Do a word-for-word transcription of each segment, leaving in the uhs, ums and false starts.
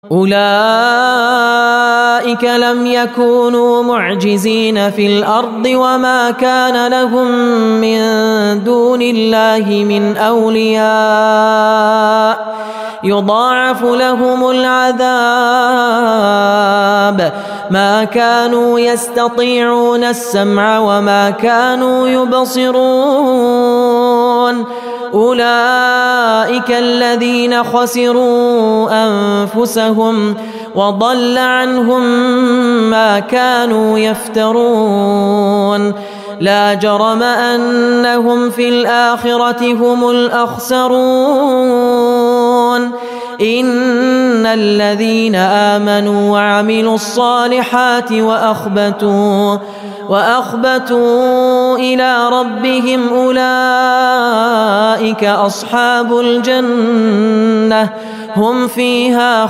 أولئك لم يكونوا معجزين في الأرض وما كان لهم من دون الله من أولياء يضاعف لهم العذاب ما كانوا يستطيعون السمع وما كانوا يبصرون أولئك الذين خسروا أنفسهم وضل عنهم ما كانوا يفترون لا جرم أنهم في الآخرة هم الأخسرون إن الذين آمنوا وعملوا الصالحات وأخبتوا وأخبتوا إلى ربهم أولئك أصحاب الجنة هم فيها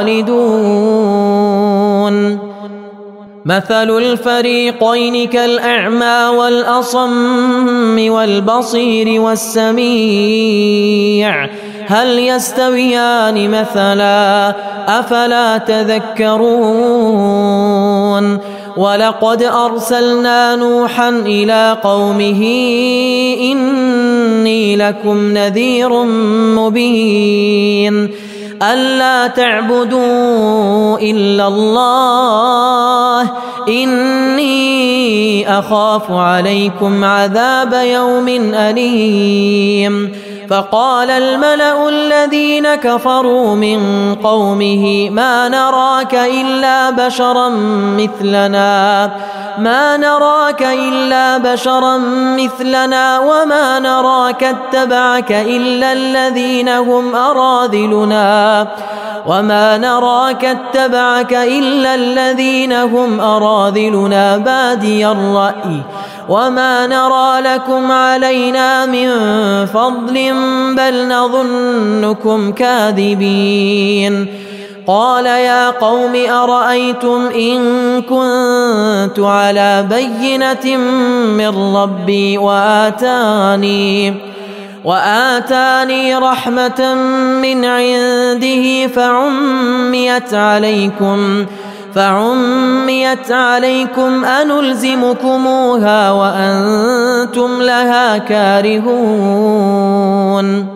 خالدون مثل الفريقين كالأعمى والأصم والبصير والسميع هل يستويان مثلا أفلا تذكرون ولقد أرسلنا نوحا إلى قومه إني لكم نذير مبين ألا تعبدوا إلا الله إني أخاف عليكم عذاب يوم أليم فقال الملأ الذين كفروا من قومه ما نراك إلا بشرا مثلنا ما نراك إلا بشرا مثلنا وما نراك اتبعك إلا الذين هم أراذلنا وما نراك اتبعك إلا الذين هم أراذلنا بادي الرأي وما نرى لكم علينا من فضل بل نظنكم كاذبين قال يا قوم أرأيتم إن كنت على بينة من ربي وآتاني وآتاني رحمة من عنده فعميت عليكم فعميت عليكم أنلزمكموها وأنتم لها كارهون